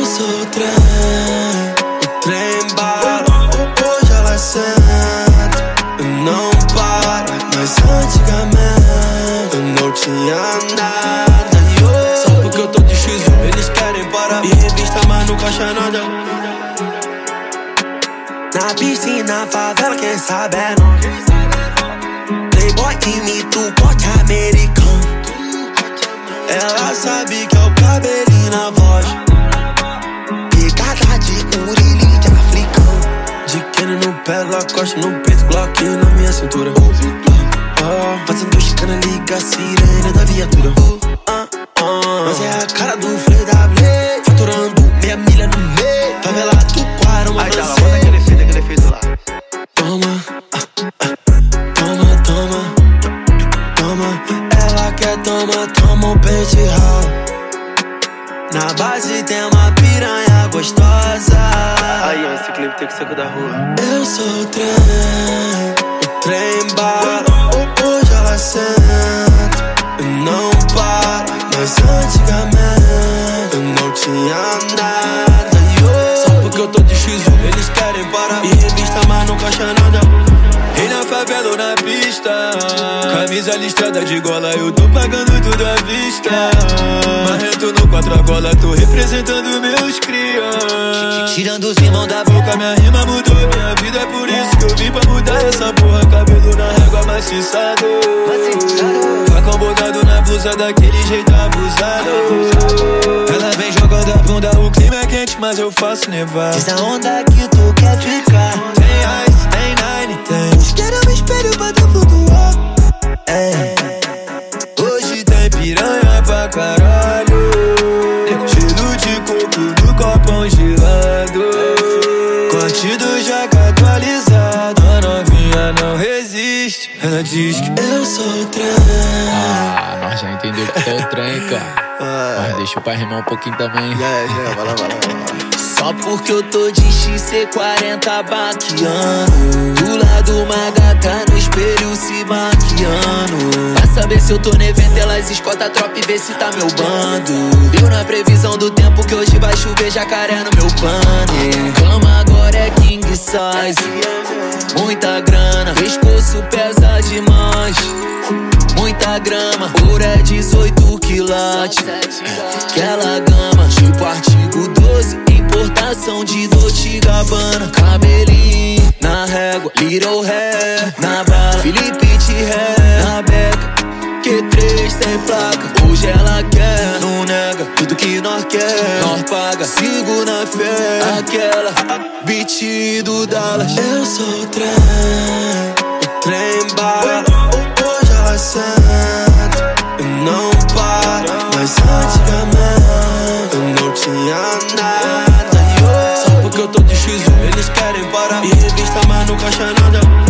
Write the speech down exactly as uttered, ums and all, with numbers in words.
sou o trem, o trem bala. Hoje ela senta, eu não paro. Mas antigamente eu não tinha nada. Só porque eu tô de X um, eles querem parar. E revista, mas nunca acha nada. Na piscina, favela, quem sabe é não. Playboy imita o corte americano. Ela sabe que é o cabelinho na voz. Picada de urilinho de africano. De Kenny no pé, Lacoste no peito, Glock na minha cintura. Oh, fazendo chicana, liga a sirene da viatura. uh, uh, Mas é a cara do Frei W, faturando meia milha no meio. Favela do Quarão, uma bota aquele efeito, aquele efeito lá. Toma, ah, ah, toma, toma, toma. Ela quer toma, toma um pente ralo. Na base tem uma piranha gostosa. Aí, ó, esse clipe tem que sair da rua. Eu sou o trem, o trem bala. Hoje ela senta, eu não paro. Mas antigamente eu não tinha nada. Só porque eu tô de X um, eles querem parar. E revista, mas nunca acha nada. Rei na favela ou na pista, camisa listrada de gola, eu tô pagando tudo à vista. Marrento no quatro a gola, tô representando meus cria. Tirando os irmãos da boca, minha rima mudou minha vida. É por isso que eu vim pra mudar essa porra. Cabelo na régua maciçado, facão botado na blusa daquele jeito abusado. Ela vem jogando a bunda, o clima é quente, mas eu faço nevar. Diz a onda que tu quer ficar. Tem ice, tem nine, tem. Quero um espelho pra tu flutuar. É. Hoje tem piranha pra caralho. Cheiro de coco no copão gelado. Corte do jaca atualizado. A novinha não resiste. Ela diz que eu sou o trem. Ah, nós já entendeu que é o trem, cara. Mas deixa o pai rimar um pouquinho também. Já, já, vai lá, vai lá, vai lá. Só porque eu tô de X C quarenta baqueando. Do lado uma gata no espelho se maquiando. Pra saber se eu tô no evento, elas escolta a tropa e vê se tá meu bando. Deu na previsão do tempo que hoje vai chover jacaré no meu pano. Cama agora é king size, muita grana, pescoço pesa demais. Muita grama, ouro é dezoito quilates. Aquela gama, tipo artigo doze, importação de Dolce e Gabbana. Cabelinho na régua, little hair na bala, Felipe de ré na beca. Q três sem placa, hoje ela quer, não nega, tudo que nós quer, nós paga, sigo na fé. Aquela beat do Dallas. Eu sou o trem, o trem bala. Hoje ela senta, eu não paro. Mas antigamente eu não tinha nada. Só porque eu tô de X um, eles querem parar. E revista, mas nunca acha nada.